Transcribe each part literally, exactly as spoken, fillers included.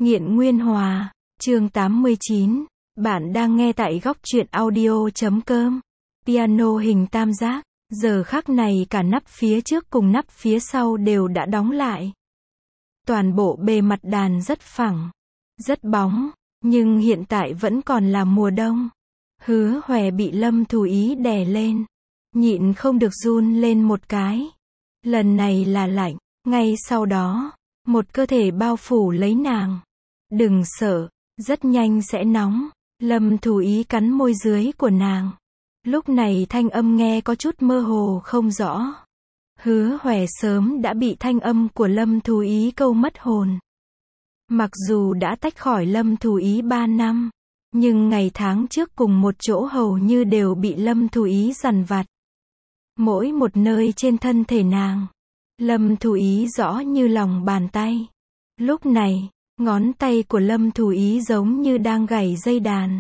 Nghiện Nguyên Hòa, chương tám mươi chín. Bạn đang nghe tại góc truyện audio chấm com. Piano hình tam giác. Giờ khắc này cả nắp phía trước cùng nắp phía sau đều đã đóng lại. Toàn bộ bề mặt đàn rất phẳng, rất bóng, nhưng hiện tại vẫn còn là mùa đông. Hứa Hòe bị Lâm Thù Ý đè lên, nhịn không được run lên một cái. Lần này là lạnh, ngay sau đó, một cơ thể bao phủ lấy nàng. Đừng sợ, rất nhanh sẽ nóng. Lâm Thù Ý cắn môi dưới của nàng. Lúc này thanh âm nghe có chút mơ hồ không rõ. Hứa Hòe sớm đã bị thanh âm của Lâm Thù Ý câu mất hồn. Mặc dù đã tách khỏi Lâm Thù Ý ba năm, nhưng ngày tháng trước cùng một chỗ hầu như đều bị Lâm Thù Ý dằn vặt. Mỗi một nơi trên thân thể nàng, Lâm Thù Ý rõ như lòng bàn tay. Lúc này, ngón tay của Lâm Thù Ý giống như đang gảy dây đàn,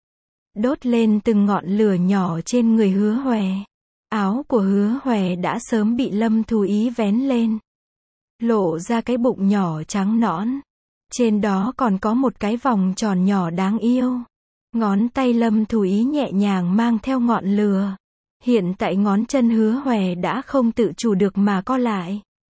đốt lên từng ngọn lửa nhỏ trên người Hứa Hòe. Áo của Hứa Hòe đã sớm bị Lâm Thù Ý vén lên, lộ ra cái bụng nhỏ trắng nõn. Trên đó còn có một cái vòng tròn nhỏ đáng yêu. Ngón tay Lâm Thù Ý nhẹ nhàng mang theo ngọn lửa. Hiện tại ngón chân Hứa Hòe đã không tự chủ được mà co lại.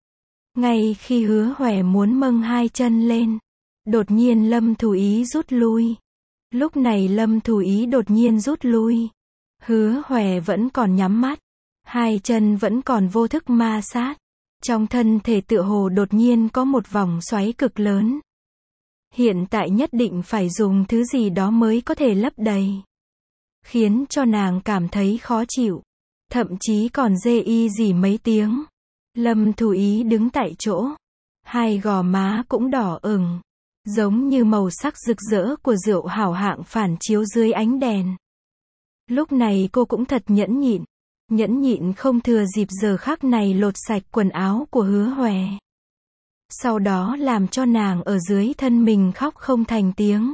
Ngay khi Hứa Hòe muốn mâng hai chân lên, đột nhiên Lâm Thù Ý rút lui. Lúc này Lâm Thù Ý đột nhiên rút lui. Hứa Hòe vẫn còn nhắm mắt, hai chân vẫn còn vô thức ma sát. Trong thân thể tựa hồ đột nhiên có một vòng xoáy cực lớn. Hiện tại nhất định phải dùng thứ gì đó mới có thể lấp đầy, khiến cho nàng cảm thấy khó chịu, thậm chí còn rê y gì mấy tiếng. Lâm Thù Ý đứng tại chỗ, hai gò má cũng đỏ ửng, giống như màu sắc rực rỡ của rượu hảo hạng phản chiếu dưới ánh đèn. Lúc này cô cũng thật nhẫn nhịn, nhẫn nhịn không thừa dịp giờ khắc này lột sạch quần áo của Hứa Hòe. Sau đó làm cho nàng ở dưới thân mình khóc không thành tiếng.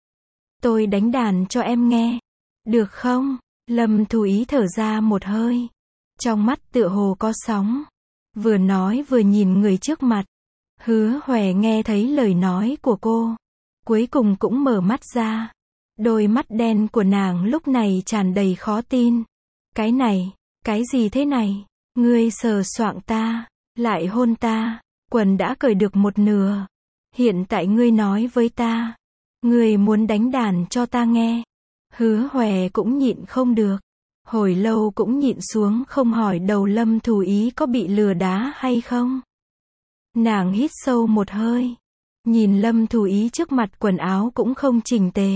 Tôi đánh đàn cho em nghe, được không? Lâm Thù Ý thở ra một hơi, trong mắt tựa hồ có sóng, vừa nói vừa nhìn người trước mặt. Hứa Hòe nghe thấy lời nói của cô, cuối cùng cũng mở mắt ra. Đôi mắt đen của nàng lúc này tràn đầy khó tin. Cái này, cái gì thế này? Ngươi sờ soạng ta, lại hôn ta, quần đã cởi được một nửa. Hiện tại ngươi nói với ta, ngươi muốn đánh đàn cho ta nghe. Hứa Hòe cũng nhịn không được, hồi lâu cũng nhịn xuống không hỏi đầu Lâm Thù Ý có bị lừa đá hay không. Nàng hít sâu một hơi, nhìn Lâm Thù Ý trước mặt quần áo cũng không chỉnh tề.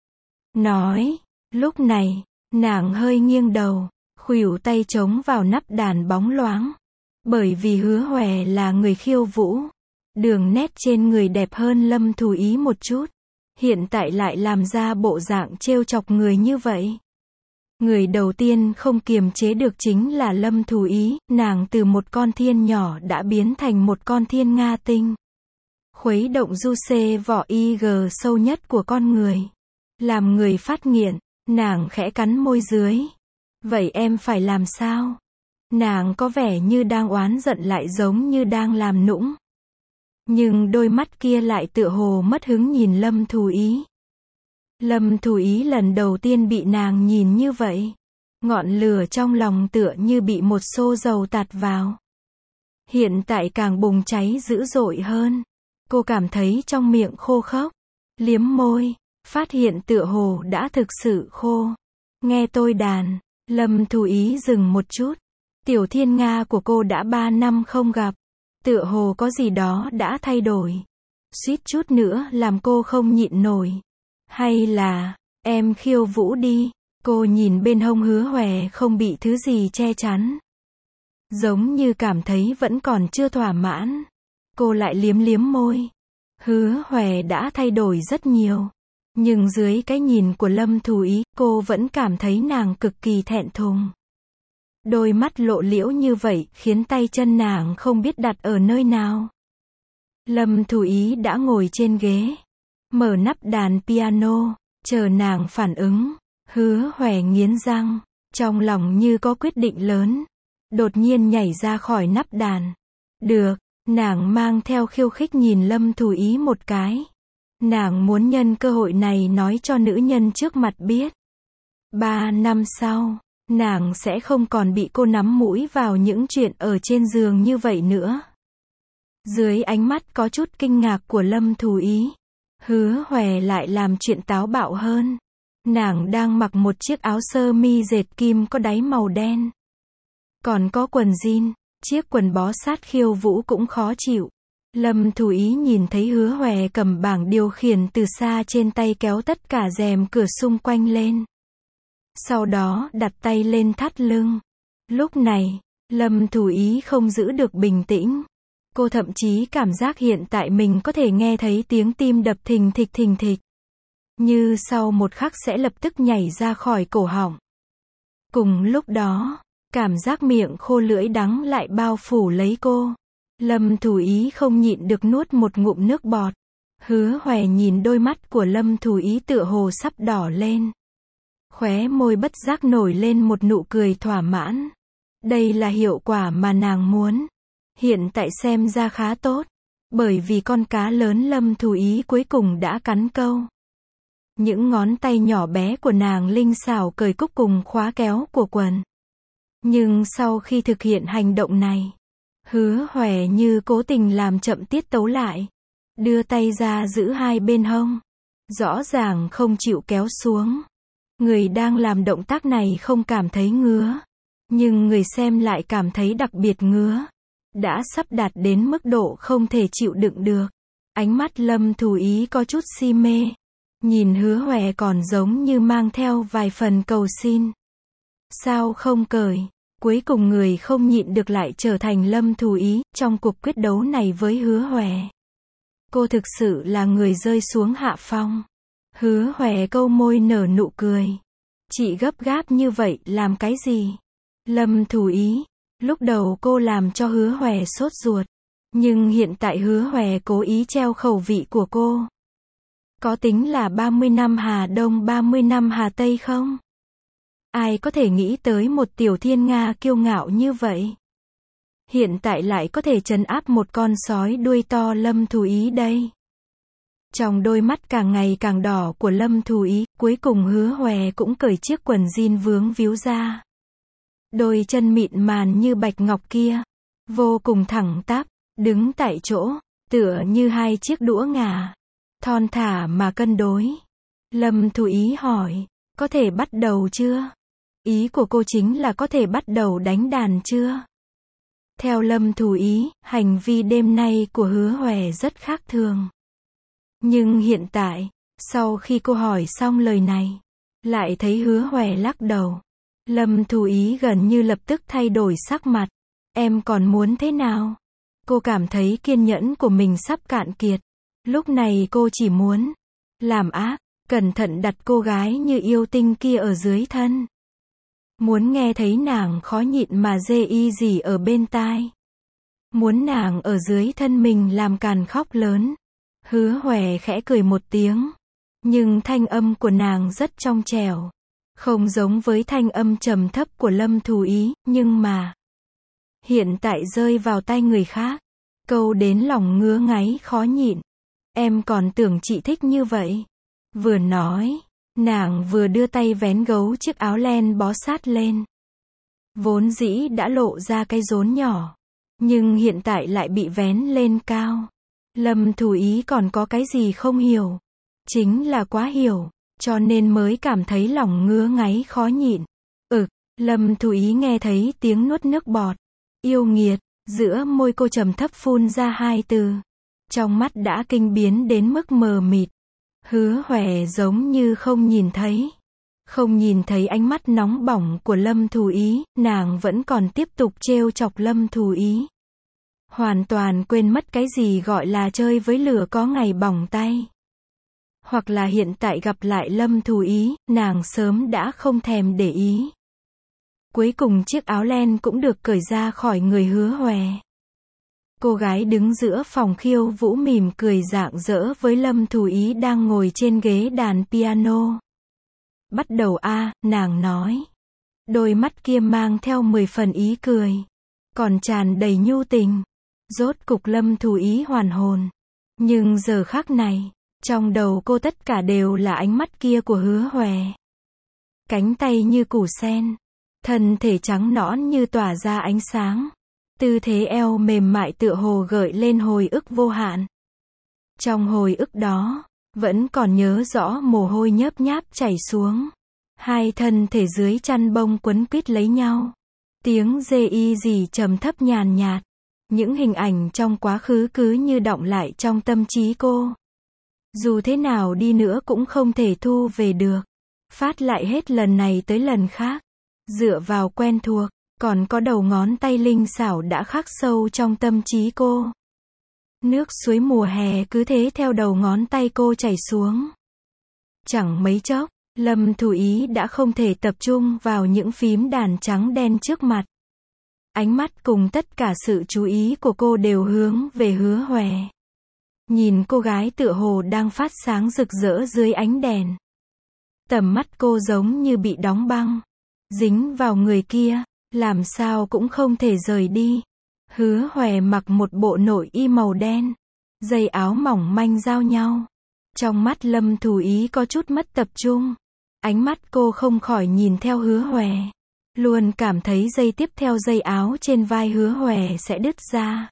Nói, lúc này, nàng hơi nghiêng đầu, khuỷu tay chống vào nắp đàn bóng loáng. Bởi vì Hứa Hòe là người khiêu vũ, đường nét trên người đẹp hơn Lâm Thù Ý một chút. Hiện tại lại làm ra bộ dạng trêu chọc người như vậy. Người đầu tiên không kiềm chế được chính là Lâm Thù Ý. Nàng từ một con thiên nhỏ đã biến thành một con thiên nga tinh, khuấy động du xê vỏ y gờ sâu nhất của con người, làm người phát nghiện. Nàng khẽ cắn môi dưới. Vậy em phải làm sao? Nàng có vẻ như đang oán giận lại giống như đang làm nũng. Nhưng đôi mắt kia lại tựa hồ mất hứng nhìn Lâm Thù Ý. Lâm Thù Ý lần đầu tiên bị nàng nhìn như vậy. Ngọn lửa trong lòng tựa như bị một xô dầu tạt vào. Hiện tại càng bùng cháy dữ dội hơn. Cô cảm thấy trong miệng khô khốc. Liếm môi, phát hiện tựa hồ đã thực sự khô. Nghe tôi đàn. Lâm Thù Ý dừng một chút. Tiểu thiên nga của cô đã ba năm không gặp. Tựa hồ có gì đó đã thay đổi. Suýt chút nữa làm cô không nhịn nổi. Hay là, em khiêu vũ đi. Cô nhìn bên hông Hứa Hòe không bị thứ gì che chắn, giống như cảm thấy vẫn còn chưa thỏa mãn. Cô lại liếm liếm môi. Hứa Hòe đã thay đổi rất nhiều. Nhưng dưới cái nhìn của Lâm Thù Ý, cô vẫn cảm thấy nàng cực kỳ thẹn thùng. Đôi mắt lộ liễu như vậy, khiến tay chân nàng không biết đặt ở nơi nào. Lâm Thù Ý đã ngồi trên ghế, mở nắp đàn piano, chờ nàng phản ứng. Hứa Hòe nghiến răng, trong lòng như có quyết định lớn, đột nhiên nhảy ra khỏi nắp đàn. Được, nàng mang theo khiêu khích nhìn Lâm Thù Ý một cái. Nàng muốn nhân cơ hội này nói cho nữ nhân trước mặt biết. Ba năm sau, nàng sẽ không còn bị cô nắm mũi vào những chuyện ở trên giường như vậy nữa. Dưới ánh mắt có chút kinh ngạc của Lâm Thù Ý, Hứa Hòe lại làm chuyện táo bạo hơn. Nàng đang mặc một chiếc áo sơ mi dệt kim có đáy màu đen. Còn có quần jean, chiếc quần bó sát khiêu vũ cũng khó chịu. Lâm Thù Ý nhìn thấy Hứa Hòe cầm bảng điều khiển từ xa trên tay kéo tất cả rèm cửa xung quanh lên. Sau đó đặt tay lên thắt lưng. Lúc này, Lâm Thù Ý không giữ được bình tĩnh. Cô thậm chí cảm giác hiện tại mình có thể nghe thấy tiếng tim đập thình thịch thình thịch. Như sau một khắc sẽ lập tức nhảy ra khỏi cổ họng. Cùng lúc đó, cảm giác miệng khô lưỡi đắng lại bao phủ lấy cô. Lâm Thù Ý không nhịn được nuốt một ngụm nước bọt. Hứa Hòe nhìn đôi mắt của Lâm Thù Ý tựa hồ sắp đỏ lên. Khóe môi bất giác nổi lên một nụ cười thỏa mãn. Đây là hiệu quả mà nàng muốn. Hiện tại xem ra khá tốt. Bởi vì con cá lớn Lâm Thù Ý cuối cùng đã cắn câu. Những ngón tay nhỏ bé của nàng linh xảo cởi cúc cùng khóa kéo của quần. Nhưng sau khi thực hiện hành động này, Hứa Hòe như cố tình làm chậm tiết tấu lại. Đưa tay ra giữ hai bên hông. Rõ ràng không chịu kéo xuống. Người đang làm động tác này không cảm thấy ngứa. Nhưng người xem lại cảm thấy đặc biệt ngứa. Đã sắp đạt đến mức độ không thể chịu đựng được. Ánh mắt Lâm Thù Ý có chút si mê. Nhìn Hứa Hòe còn giống như mang theo vài phần cầu xin. Sao không cởi? Cuối cùng người không nhịn được lại trở thành Lâm Thù Ý trong cuộc quyết đấu này với Hứa Hòe. Cô thực sự là người rơi xuống hạ phong. Hứa Hòe câu môi nở nụ cười. Chị gấp gáp như vậy làm cái gì? Lâm Thù Ý. Lúc đầu cô làm cho Hứa Hòe sốt ruột. Nhưng hiện tại Hứa Hòe cố ý treo khẩu vị của cô. Có tính là ba mươi năm Hà Đông ba mươi năm Hà Tây không? Ai có thể nghĩ tới một tiểu thiên nga kiêu ngạo như vậy? Hiện tại lại có thể trấn áp một con sói đuôi to Lâm Thù Ý đây. Trong đôi mắt càng ngày càng đỏ của Lâm Thù Ý, cuối cùng Hứa Hòe cũng cởi chiếc quần jean vướng víu ra. Đôi chân mịn màn như bạch ngọc kia, vô cùng thẳng tắp, đứng tại chỗ, tựa như hai chiếc đũa ngà, thon thả mà cân đối. Lâm Thù Ý hỏi, có thể bắt đầu chưa? Ý của cô chính là có thể bắt đầu đánh đàn chưa? Theo Lâm Thù Ý, hành vi đêm nay của Hứa Hòe rất khác thường. Nhưng hiện tại, sau khi cô hỏi xong lời này, lại thấy Hứa Hòe lắc đầu. Lâm Thù Ý gần như lập tức thay đổi sắc mặt. Em còn muốn thế nào? Cô cảm thấy kiên nhẫn của mình sắp cạn kiệt. Lúc này cô chỉ muốn làm ác, cẩn thận đặt cô gái như yêu tinh kia ở dưới thân. Muốn nghe thấy nàng khó nhịn mà dê y gì ở bên tai. Muốn nàng ở dưới thân mình làm càn khóc lớn. Hứa Hòe khẽ cười một tiếng. Nhưng thanh âm của nàng rất trong trẻo. Không giống với thanh âm trầm thấp của Lâm Thù Ý, nhưng mà hiện tại rơi vào tai người khác. Câu đến lòng ngứa ngáy khó nhịn. Em còn tưởng chị thích như vậy. Vừa nói, nàng vừa đưa tay vén gấu chiếc áo len bó sát lên. Vốn dĩ đã lộ ra cái rốn nhỏ. Nhưng hiện tại lại bị vén lên cao. Lâm Thù Ý còn có cái gì không hiểu. Chính là quá hiểu. Cho nên mới cảm thấy lòng ngứa ngáy khó nhịn. Ực, Lâm Thù Ý nghe thấy tiếng nuốt nước bọt. Yêu nghiệt, giữa môi cô trầm thấp phun ra hai từ. Trong mắt đã kinh biến đến mức mờ mịt. Hứa Hòe giống như không nhìn thấy. Không nhìn thấy ánh mắt nóng bỏng của Lâm Thù Ý, nàng vẫn còn tiếp tục trêu chọc Lâm Thù Ý. Hoàn toàn quên mất cái gì gọi là chơi với lửa có ngày bỏng tay. Hoặc là hiện tại gặp lại Lâm Thù Ý, nàng sớm đã không thèm để ý. Cuối cùng chiếc áo len cũng được cởi ra khỏi người Hứa Hòe. Cô gái đứng giữa phòng khiêu vũ mỉm cười rạng rỡ với Lâm Thù Ý đang ngồi trên ghế đàn piano. Bắt đầu a, nàng nói. Đôi mắt kia mang theo mười phần ý cười. Còn tràn đầy nhu tình. Rốt cục Lâm Thù Ý hoàn hồn. Nhưng giờ khắc này, Trong đầu cô tất cả đều là ánh mắt kia của Hứa Hòe. Cánh tay như củ sen, thân thể trắng nõn như tỏa ra ánh sáng, tư thế eo mềm mại tựa hồ gợi lên hồi ức vô hạn. Trong hồi ức đó, vẫn còn nhớ rõ mồ hôi nhớp nháp chảy xuống. Hai thân thể dưới chăn bông quấn quýt lấy nhau. Tiếng dê y gì trầm thấp nhàn nhạt. Những hình ảnh trong quá khứ cứ như đọng lại trong tâm trí cô. Dù thế nào đi nữa cũng không thể thu về được. Phát lại hết lần này tới lần khác. Dựa vào quen thuộc, còn có đầu ngón tay linh xảo đã khắc sâu trong tâm trí cô. Nước suối mùa hè cứ thế theo đầu ngón tay cô chảy xuống. Chẳng mấy chốc, Lâm Thủ Ý đã không thể tập trung vào những phím đàn trắng đen trước mặt. Ánh mắt cùng tất cả sự chú ý của cô đều hướng về Hứa Hòe. Nhìn cô gái tựa hồ đang phát sáng rực rỡ dưới ánh đèn. Tầm mắt cô giống như bị đóng băng, dính vào người kia, làm sao cũng không thể rời đi. Hứa Hòe mặc một bộ nội y màu đen, dây áo mỏng manh giao nhau. Trong mắt Lâm Thủ Ý có chút mất tập trung. Ánh mắt cô không khỏi nhìn theo Hứa Hòe. Luôn cảm thấy dây tiếp theo dây áo trên vai Hứa Hòe sẽ đứt ra.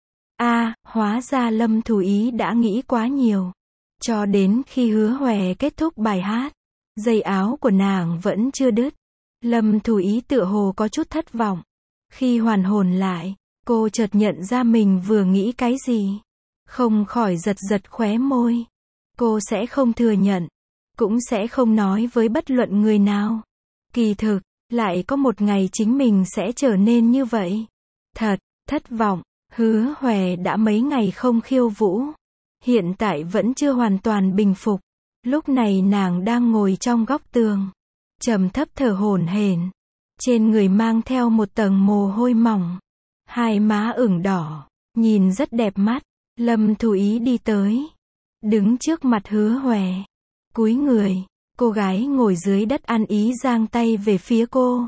A, à, hóa ra Lâm Thủ Ý đã nghĩ quá nhiều. Cho đến khi Hứa Hòe kết thúc bài hát, dây áo của nàng vẫn chưa đứt. Lâm Thủ Ý tựa hồ có chút thất vọng. Khi hoàn hồn lại, cô chợt nhận ra mình vừa nghĩ cái gì. Không khỏi giật giật khóe môi. Cô sẽ không thừa nhận, cũng sẽ không nói với bất luận người nào. Kỳ thực, lại có một ngày chính mình sẽ trở nên như vậy. Thật, thất vọng. Hứa Hòe đã mấy ngày không khiêu vũ. Hiện tại vẫn chưa hoàn toàn bình phục. Lúc này nàng đang ngồi trong góc tường, trầm thấp thở hổn hển. Trên người mang theo một tầng mồ hôi mỏng. Hai má ửng đỏ, nhìn rất đẹp mắt. Lâm Thủ Ý đi tới, đứng trước mặt Hứa Hòe, cúi người. Cô gái ngồi dưới đất ăn ý giang tay về phía cô.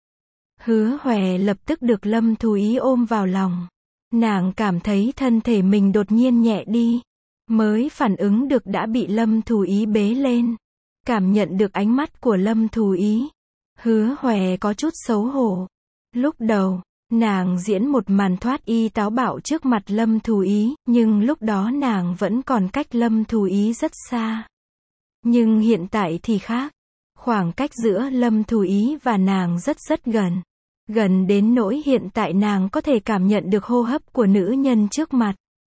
Hứa Hòe lập tức được Lâm Thủ Ý ôm vào lòng. Nàng cảm thấy thân thể mình đột nhiên nhẹ đi. Mới phản ứng được đã bị Lâm Thủ Ý bế lên. Cảm nhận được ánh mắt của Lâm Thủ Ý. Hứa Hòe có chút xấu hổ. Lúc đầu, nàng diễn một màn thoát y táo bạo trước mặt Lâm Thủ Ý, nhưng lúc đó nàng vẫn còn cách Lâm Thủ Ý rất xa. Nhưng hiện tại thì khác. Khoảng cách giữa Lâm Thủ Ý và nàng rất rất gần. Gần đến nỗi hiện tại nàng có thể cảm nhận được hô hấp của nữ nhân trước mặt.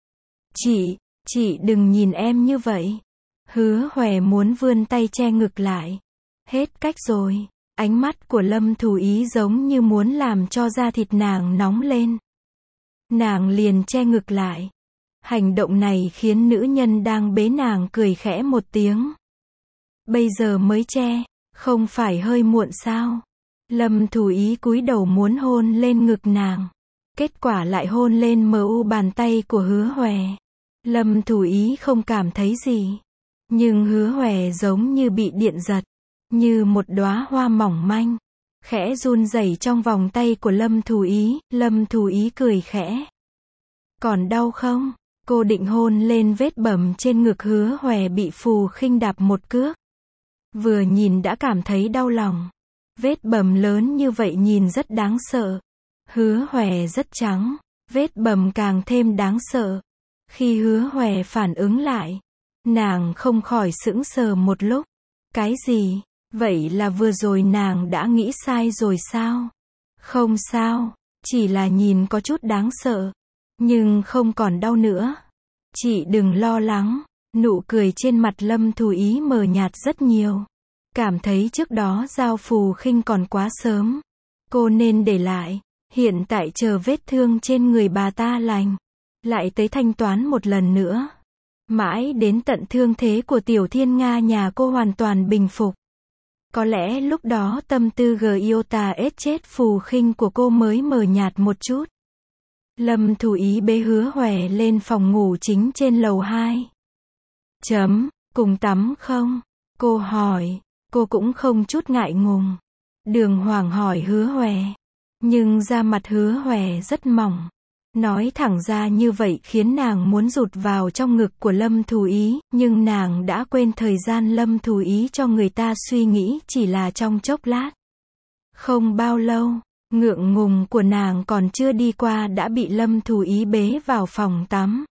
Chị, chị đừng nhìn em như vậy. Hứa Hòe muốn vươn tay che ngực lại. Hết cách rồi. Ánh mắt của Lâm Thủ Ý giống như muốn làm cho da thịt nàng nóng lên. Nàng liền che ngực lại. Hành động này khiến nữ nhân đang bế nàng cười khẽ một tiếng. Bây giờ mới che, không phải hơi muộn sao? Lâm Thủ Ý cúi đầu muốn hôn lên ngực nàng. Kết quả lại hôn lên mờ u bàn tay của Hứa Hòe. Lâm Thủ Ý không cảm thấy gì. Nhưng Hứa Hòe giống như bị điện giật. Như một đóa hoa mỏng manh. Khẽ run rẩy trong vòng tay của Lâm Thủ Ý. Lâm Thủ Ý cười khẽ. Còn đau không? Cô định hôn lên vết bầm trên ngực Hứa Hòe bị Phù Khinh đạp một cước. Vừa nhìn đã cảm thấy đau lòng. Vết bầm lớn như vậy nhìn rất đáng sợ. Hứa Hòe rất trắng. Vết bầm càng thêm đáng sợ. Khi Hứa Hòe phản ứng lại, nàng không khỏi sững sờ một lúc. Cái gì? Vậy là vừa rồi nàng đã nghĩ sai rồi sao? Không sao, chỉ là nhìn có chút đáng sợ. Nhưng không còn đau nữa. Chị đừng lo lắng. Nụ cười trên mặt Lâm Thủ Ý mờ nhạt rất nhiều. Cảm thấy trước đó giao Phù Khinh còn quá sớm. Cô nên để lại. Hiện tại chờ vết thương trên người bà ta lành. Lại tới thanh toán một lần nữa. Mãi đến tận thương thế của Tiểu Thiên Nga nhà cô hoàn toàn bình phục. Có lẽ lúc đó tâm tư Giota ết chết Phù Khinh của cô mới mờ nhạt một chút. Lâm Thủ Ý bế Hứa Hòe lên phòng ngủ chính trên lầu hai. Chấm, cùng tắm không? Cô hỏi. Cô cũng không chút ngại ngùng. Đường Hoàng hỏi Hứa Hòe. Nhưng da mặt Hứa Hòe rất mỏng. Nói thẳng ra như vậy khiến nàng muốn rụt vào trong ngực của Lâm Thù Ý, nhưng nàng đã quên thời gian Lâm Thù Ý cho người ta suy nghĩ chỉ là trong chốc lát. Không bao lâu, ngượng ngùng của nàng còn chưa đi qua đã bị Lâm Thù Ý bế vào phòng tắm.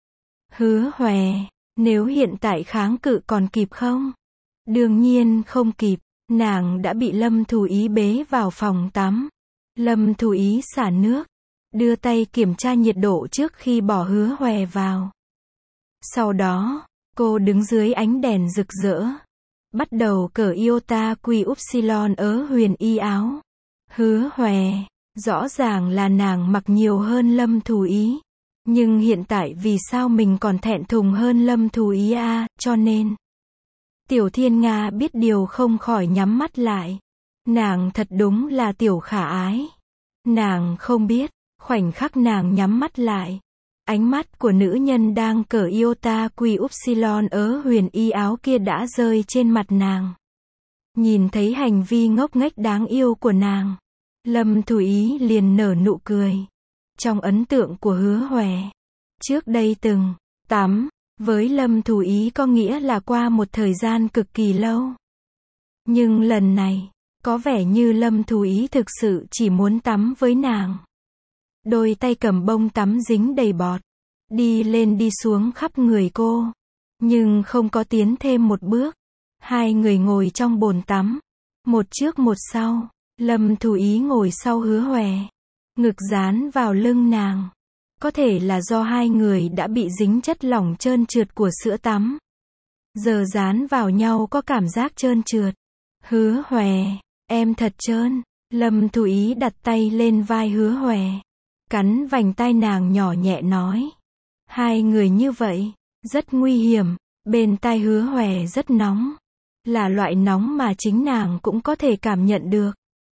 Hứa Hòe, nếu hiện tại kháng cự còn kịp không? Đương nhiên không kịp, nàng đã bị Lâm Thù Ý bế vào phòng tắm. Lâm Thù Ý xả nước, đưa tay kiểm tra nhiệt độ trước khi bỏ Hứa Hòe vào. Sau đó, cô đứng dưới ánh đèn rực rỡ, bắt đầu cởi iota quy upsilon ớ huyền y áo. Hứa Hòe, rõ ràng là nàng mặc nhiều hơn Lâm Thù Ý. Nhưng hiện tại vì sao mình còn thẹn thùng hơn Lâm Thù Ý à, cho nên. Tiểu Thiên Nga biết điều không khỏi nhắm mắt lại. Nàng thật đúng là tiểu khả ái. Nàng không biết, khoảnh khắc nàng nhắm mắt lại. Ánh mắt của nữ nhân đang cởi iota quy upsilon ớ huyền y áo kia đã rơi trên mặt nàng. Nhìn thấy hành vi ngốc nghếch đáng yêu của nàng, Lâm Thù Ý liền nở nụ cười. Trong ấn tượng của Hứa Hòe, trước đây từng tắm với Lâm Thù Ý có nghĩa là qua một thời gian cực kỳ lâu. Nhưng lần này, có vẻ như Lâm Thù Ý thực sự chỉ muốn tắm với nàng. Đôi tay cầm bông tắm dính đầy bọt, đi lên đi xuống khắp người cô, nhưng không có tiến thêm một bước. Hai người ngồi trong bồn tắm, một trước một sau. Lâm Thù Ý ngồi sau Hứa Hòe, ngực dán vào lưng nàng. Có thể là do hai người đã bị dính chất lỏng trơn trượt của sữa tắm. Giờ dán vào nhau có cảm giác trơn trượt. Hứa Hòe, em thật trơn. Lâm Thù Ý đặt tay lên vai Hứa Hòe, cắn vành tai nàng nhỏ nhẹ nói. Hai người như vậy, rất nguy hiểm. Bên tai Hứa Hòe rất nóng. Là loại nóng mà chính nàng cũng có thể cảm nhận được.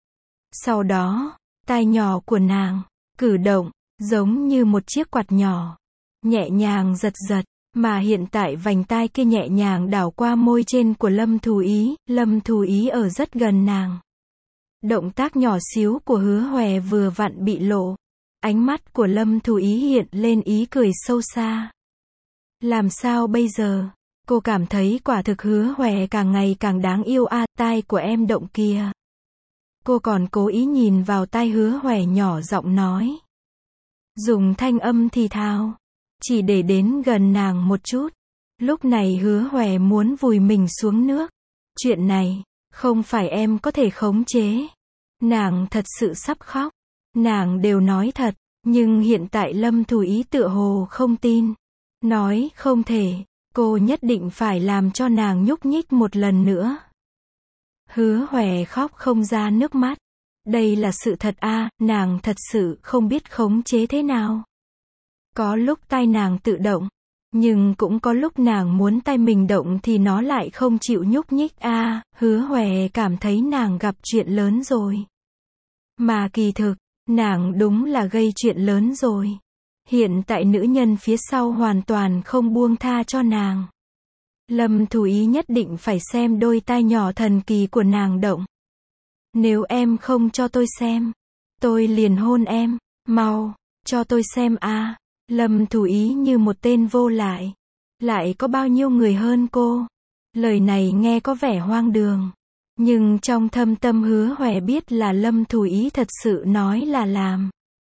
Sau đó, tai nhỏ của nàng cử động, giống như một chiếc quạt nhỏ, nhẹ nhàng giật giật, mà hiện tại vành tai kia nhẹ nhàng đảo qua môi trên của Lâm Thù Ý. Lâm Thù Ý ở rất gần nàng. Động tác nhỏ xíu của Hứa Hòe vừa vặn bị lộ. Ánh mắt của Lâm Thù Ý hiện lên ý cười sâu xa. Làm sao bây giờ? Cô cảm thấy quả thực Hứa Hòe càng ngày càng đáng yêu a, à, tai của em động kìa. Cô còn cố ý nhìn vào tai Hứa Hòe nhỏ giọng nói. Dùng thanh âm thì thào, chỉ để đến gần nàng một chút. Lúc này Hứa Hòe muốn vùi mình xuống nước. Chuyện này, không phải em có thể khống chế. Nàng thật sự sắp khóc. Nàng đều nói thật, nhưng hiện tại Lâm Thù Ý tựa hồ không tin. Nói không thể, cô nhất định phải làm cho nàng nhúc nhích một lần nữa. Hứa Hòe khóc không ra nước mắt. Đây là sự thật a, à, nàng thật sự không biết khống chế thế nào. Có lúc tai nàng tự động, nhưng cũng có lúc nàng muốn tai mình động thì nó lại không chịu nhúc nhích a, à, Hứa Hòe cảm thấy nàng gặp chuyện lớn rồi. Mà kỳ thực, nàng đúng là gây chuyện lớn rồi. Hiện tại nữ nhân phía sau hoàn toàn không buông tha cho nàng. Lâm Thù Ý nhất định phải xem đôi tai nhỏ thần kỳ của nàng động. Nếu em không cho tôi xem, tôi liền hôn em. Mau, cho tôi xem a. À. Lâm Thù Ý như một tên vô lại. Lại có bao nhiêu người hơn cô? Lời này nghe có vẻ hoang đường. Nhưng trong thâm tâm Hứa Hòe biết là Lâm Thù Ý thật sự nói là làm.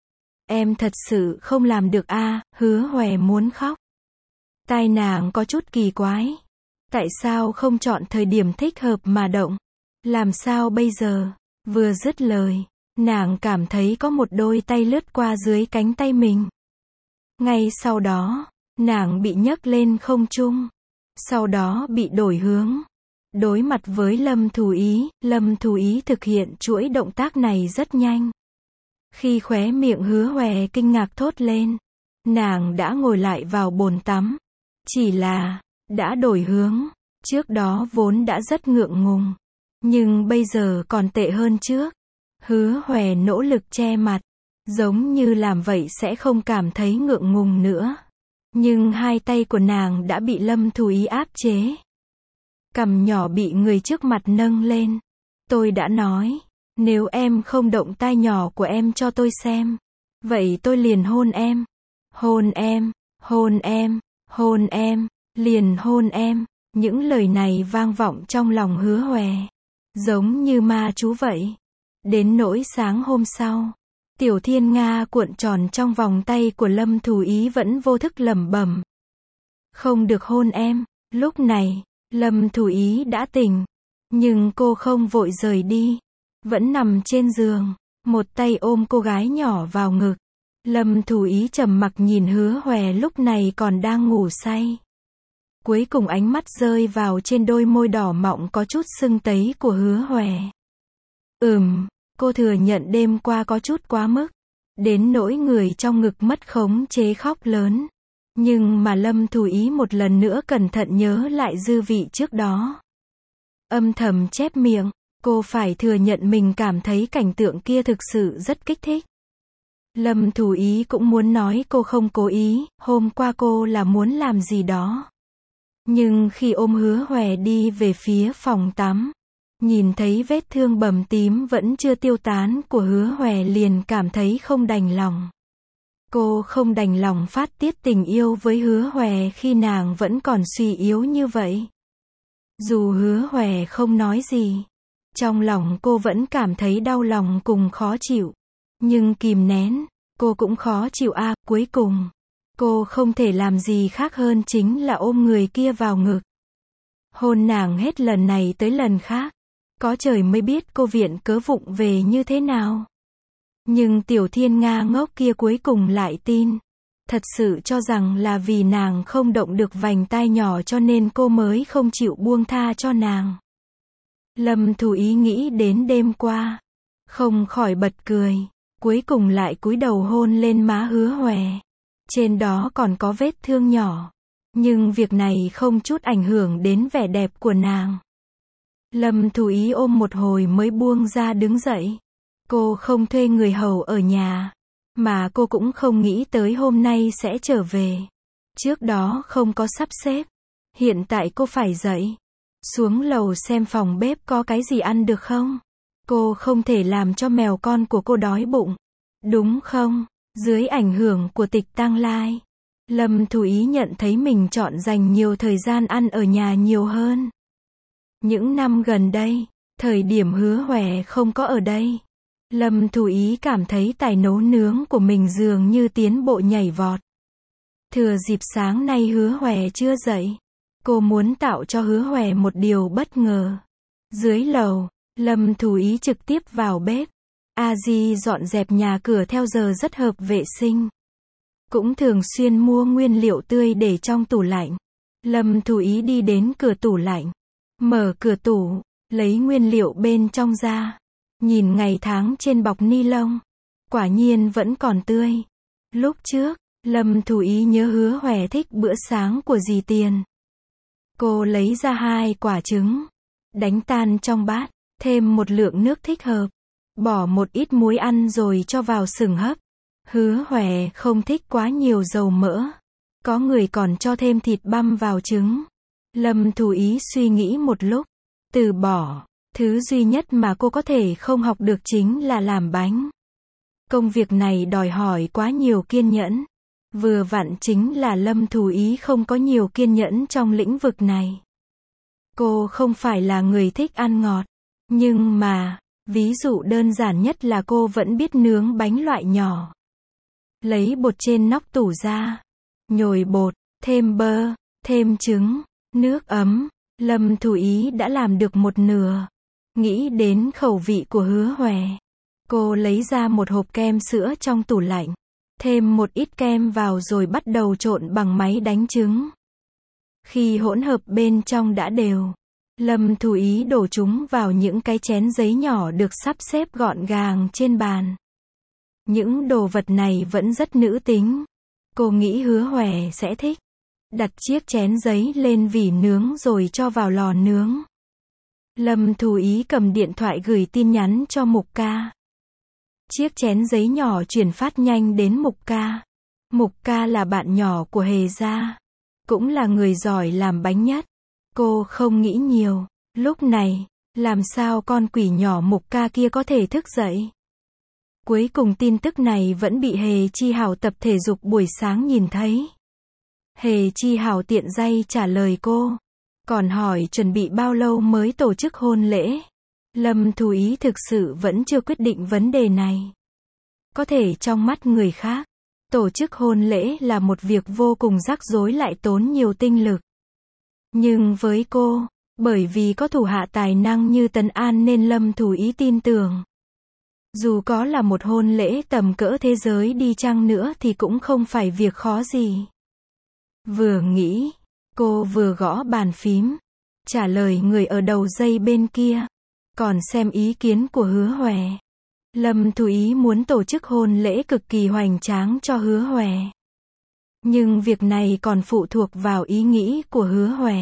Em thật sự không làm được a, à, Hứa Hòe muốn khóc. Tai nàng có chút kỳ quái. Tại sao không chọn thời điểm thích hợp mà động? Làm sao bây giờ? Vừa dứt lời, nàng cảm thấy có một đôi tay lướt qua dưới cánh tay mình. Ngay sau đó, nàng bị nhấc lên không trung. Sau đó bị đổi hướng. Đối mặt với Lâm Thù Ý, Lâm Thù Ý thực hiện chuỗi động tác này rất nhanh. Khi khóe miệng Hứa Hòe kinh ngạc thốt lên, nàng đã ngồi lại vào bồn tắm. Chỉ là, đã đổi hướng. Trước đó vốn đã rất ngượng ngùng. Nhưng bây giờ còn tệ hơn trước. Hứa Hòe nỗ lực che mặt. Giống như làm vậy sẽ không cảm thấy ngượng ngùng nữa. Nhưng hai tay của nàng đã bị Lâm Thù Ý áp chế. Cằm nhỏ bị người trước mặt nâng lên. Tôi đã nói, nếu em không động tai nhỏ của em cho tôi xem, Vậy tôi liền hôn em. Hôn em, hôn em, hôn em, liền hôn em. Những lời này vang vọng trong lòng Hứa Hòe, giống như ma chú vậy. Đến nỗi sáng hôm sau, Tiểu Thiên Nga cuộn tròn trong vòng tay của Lâm Thù Ý vẫn vô thức lẩm bẩm. Không được hôn em. Lúc này, Lâm Thù Ý đã tỉnh, nhưng cô không vội rời đi. Vẫn nằm trên giường, một tay ôm cô gái nhỏ vào ngực. Lâm Thù Ý trầm mặc nhìn Hứa Hòe lúc này còn đang ngủ say. Cuối cùng ánh mắt rơi vào trên đôi môi đỏ mọng có chút sưng tấy của Hứa Hòe. Ừm, cô thừa nhận đêm qua có chút quá mức, đến nỗi người trong ngực mất khống chế khóc lớn. Nhưng mà Lâm Thù Ý một lần nữa cẩn thận nhớ lại dư vị trước đó. Âm thầm chép miệng, cô phải thừa nhận mình cảm thấy cảnh tượng kia thực sự rất kích thích. Lâm Thù Ý cũng muốn nói cô không cố ý, hôm qua cô là muốn làm gì đó. Nhưng khi ôm Hứa Hòe đi về phía phòng tắm, nhìn thấy vết thương bầm tím vẫn chưa tiêu tán của Hứa Hòe liền cảm thấy không đành lòng. Cô không đành lòng phát tiết tình yêu với Hứa Hòe khi nàng vẫn còn suy yếu như vậy. Dù Hứa Hòe không nói gì, trong lòng cô vẫn cảm thấy đau lòng cùng khó chịu. Nhưng kìm nén, cô cũng khó chịu à, cuối cùng. Cô không thể làm gì khác hơn chính là ôm người kia vào ngực. Hôn nàng hết lần này tới lần khác. Có trời mới biết cô viện cớ vụng về như thế nào. Nhưng Tiểu Thiên Nga ngốc kia cuối cùng lại tin. Thật sự cho rằng là vì nàng không động được vành tai nhỏ cho nên cô mới không chịu buông tha cho nàng. Lâm Thù Ý nghĩ đến đêm qua, không khỏi bật cười. Cuối cùng lại cúi đầu hôn lên má Hứa Hòe. Trên đó còn có vết thương nhỏ. Nhưng việc này không chút ảnh hưởng đến vẻ đẹp của nàng. Lâm Thù Ý ôm một hồi mới buông ra đứng dậy. Cô không thuê người hầu ở nhà. Mà cô cũng không nghĩ tới hôm nay sẽ trở về. Trước đó không có sắp xếp. Hiện tại cô phải dậy. Xuống lầu xem phòng bếp có cái gì ăn được không? Cô không thể làm cho mèo con của cô đói bụng. Đúng không? Dưới ảnh hưởng của tịch Tăng Lai, Lâm Thù Ý nhận thấy mình chọn dành nhiều thời gian ăn ở nhà nhiều hơn. Những năm gần đây, thời điểm Hứa Hòe không có ở đây, Lâm Thù Ý cảm thấy tài nấu nướng của mình dường như tiến bộ nhảy vọt. Thừa dịp sáng nay Hứa Hòe chưa dậy, cô muốn tạo cho Hứa Hòe một điều bất ngờ. Dưới lầu, Lâm Thù Ý trực tiếp vào bếp. A Di dọn dẹp nhà cửa theo giờ rất hợp vệ sinh. Cũng thường xuyên mua nguyên liệu tươi để trong tủ lạnh. Lâm Thù Ý đi đến cửa tủ lạnh, mở cửa tủ, lấy nguyên liệu bên trong ra. Nhìn ngày tháng trên bọc ni lông, quả nhiên vẫn còn tươi. Lúc trước, Lâm Thù Ý nhớ Hứa Hòe thích bữa sáng của dì Tiền. Cô lấy ra hai quả trứng, đánh tan trong bát, thêm một lượng nước thích hợp. Bỏ một ít muối ăn rồi cho vào sừng hấp. Hứa Hòe không thích quá nhiều dầu mỡ. Có người còn cho thêm thịt băm vào trứng. Lâm Thù Ý suy nghĩ một lúc, từ bỏ. Thứ duy nhất mà cô có thể không học được chính là làm bánh. Công việc này đòi hỏi quá nhiều kiên nhẫn. Vừa vặn chính là Lâm Thù Ý không có nhiều kiên nhẫn trong lĩnh vực này. Cô không phải là người thích ăn ngọt. Nhưng mà, ví dụ đơn giản nhất là cô vẫn biết nướng bánh loại nhỏ. Lấy bột trên nóc tủ ra, nhồi bột, thêm bơ, thêm trứng, nước ấm. Lâm Thù Ý đã làm được một nửa. Nghĩ đến khẩu vị của Hứa Hòe, cô lấy ra một hộp kem sữa trong tủ lạnh, thêm một ít kem vào rồi bắt đầu trộn bằng máy đánh trứng. Khi hỗn hợp bên trong đã đều, Lâm Thù Ý đổ chúng vào những cái chén giấy nhỏ được sắp xếp gọn gàng trên bàn. Những đồ vật này vẫn rất nữ tính. Cô nghĩ Hứa Hòe sẽ thích. Đặt chiếc chén giấy lên vỉ nướng rồi cho vào lò nướng. Lâm Thù Ý cầm điện thoại gửi tin nhắn cho Mục Ca. Chiếc chén giấy nhỏ chuyển phát nhanh đến Mục Ca. Mục Ca là bạn nhỏ của Hề gia, cũng là người giỏi làm bánh nhất. Cô không nghĩ nhiều, lúc này, làm sao con quỷ nhỏ Mục Ca kia có thể thức dậy. Cuối cùng tin tức này vẫn bị Hề Chi Hảo tập thể dục buổi sáng nhìn thấy. Hề Chi Hảo tiện day trả lời cô. Còn hỏi chuẩn bị bao lâu mới tổ chức hôn lễ. Lâm Thù Ý thực sự vẫn chưa quyết định vấn đề này. Có thể trong mắt người khác, tổ chức hôn lễ là một việc vô cùng rắc rối lại tốn nhiều tinh lực. Nhưng với cô, bởi vì có thủ hạ tài năng như Tấn An nên Lâm Thù Ý tin tưởng. Dù có là một hôn lễ tầm cỡ thế giới đi chăng nữa thì cũng không phải việc khó gì. Vừa nghĩ, cô vừa gõ bàn phím, trả lời người ở đầu dây bên kia, còn xem ý kiến của Hứa Hòe. Lâm Thù Ý muốn tổ chức hôn lễ cực kỳ hoành tráng cho Hứa Hòe. Nhưng việc này còn phụ thuộc vào ý nghĩ của Hứa Hòe.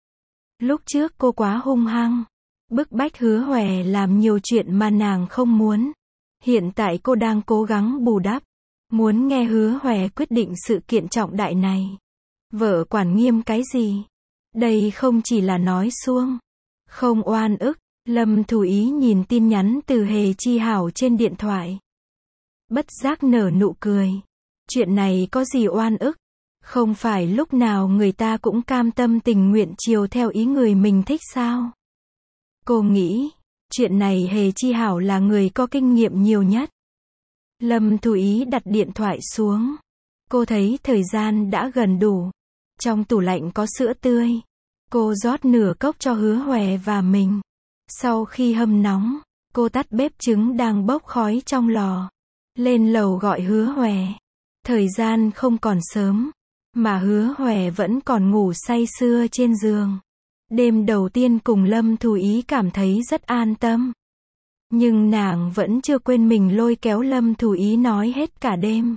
Lúc trước cô quá hung hăng, bức bách Hứa Hòe làm nhiều chuyện mà nàng không muốn. Hiện tại cô đang cố gắng bù đắp, muốn nghe Hứa Hòe quyết định sự kiện trọng đại này. Vợ quản nghiêm cái gì? Đây không chỉ là nói suông, không oan ức. Lâm Thù Ý nhìn tin nhắn từ Hề Chi Hảo trên điện thoại. Bất giác nở nụ cười. Chuyện này có gì oan ức? Không phải lúc nào người ta cũng cam tâm tình nguyện chiều theo ý người mình thích sao? Cô nghĩ, chuyện này Hề Chi Hảo là người có kinh nghiệm nhiều nhất. Lâm Thù Ý đặt điện thoại xuống. Cô thấy thời gian đã gần đủ. Trong tủ lạnh có sữa tươi. Cô rót nửa cốc cho Hứa Hòe và mình. Sau khi hâm nóng, cô tắt bếp trứng đang bốc khói trong lò. Lên lầu gọi Hứa Hòe. Thời gian không còn sớm, mà Hứa Hòe vẫn còn ngủ say sưa trên giường. Đêm đầu tiên cùng Lâm Thù Ý cảm thấy rất an tâm. Nhưng nàng vẫn chưa quên mình lôi kéo Lâm Thù Ý nói hết cả đêm.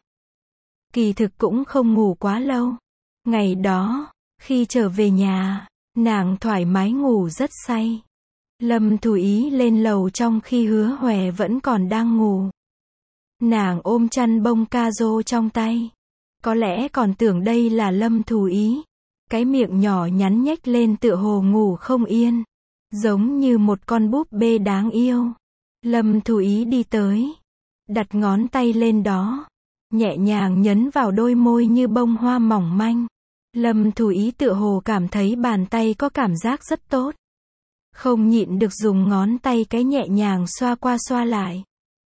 Kỳ thực cũng không ngủ quá lâu. Ngày đó, khi trở về nhà, nàng thoải mái ngủ rất say. Lâm Thù Ý lên lầu trong khi Hứa Hòe vẫn còn đang ngủ. Nàng ôm chăn bông ca-rô trong tay. Có lẽ còn tưởng đây là Lâm Thù Ý. Cái miệng nhỏ nhắn nhếch lên tựa hồ ngủ không yên. Giống như một con búp bê đáng yêu. Lâm Thù Ý đi tới. Đặt ngón tay lên đó. Nhẹ nhàng nhấn vào đôi môi như bông hoa mỏng manh. Lâm Thù Ý tựa hồ cảm thấy bàn tay có cảm giác rất tốt. Không nhịn được dùng ngón tay cái nhẹ nhàng xoa qua xoa lại.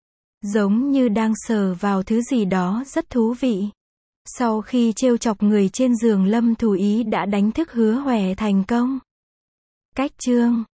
Giống như đang sờ vào thứ gì đó rất thú vị. Sau khi trêu chọc người trên giường Lâm Thù Ý đã đánh thức Hứa Hòe thành công. Cách chương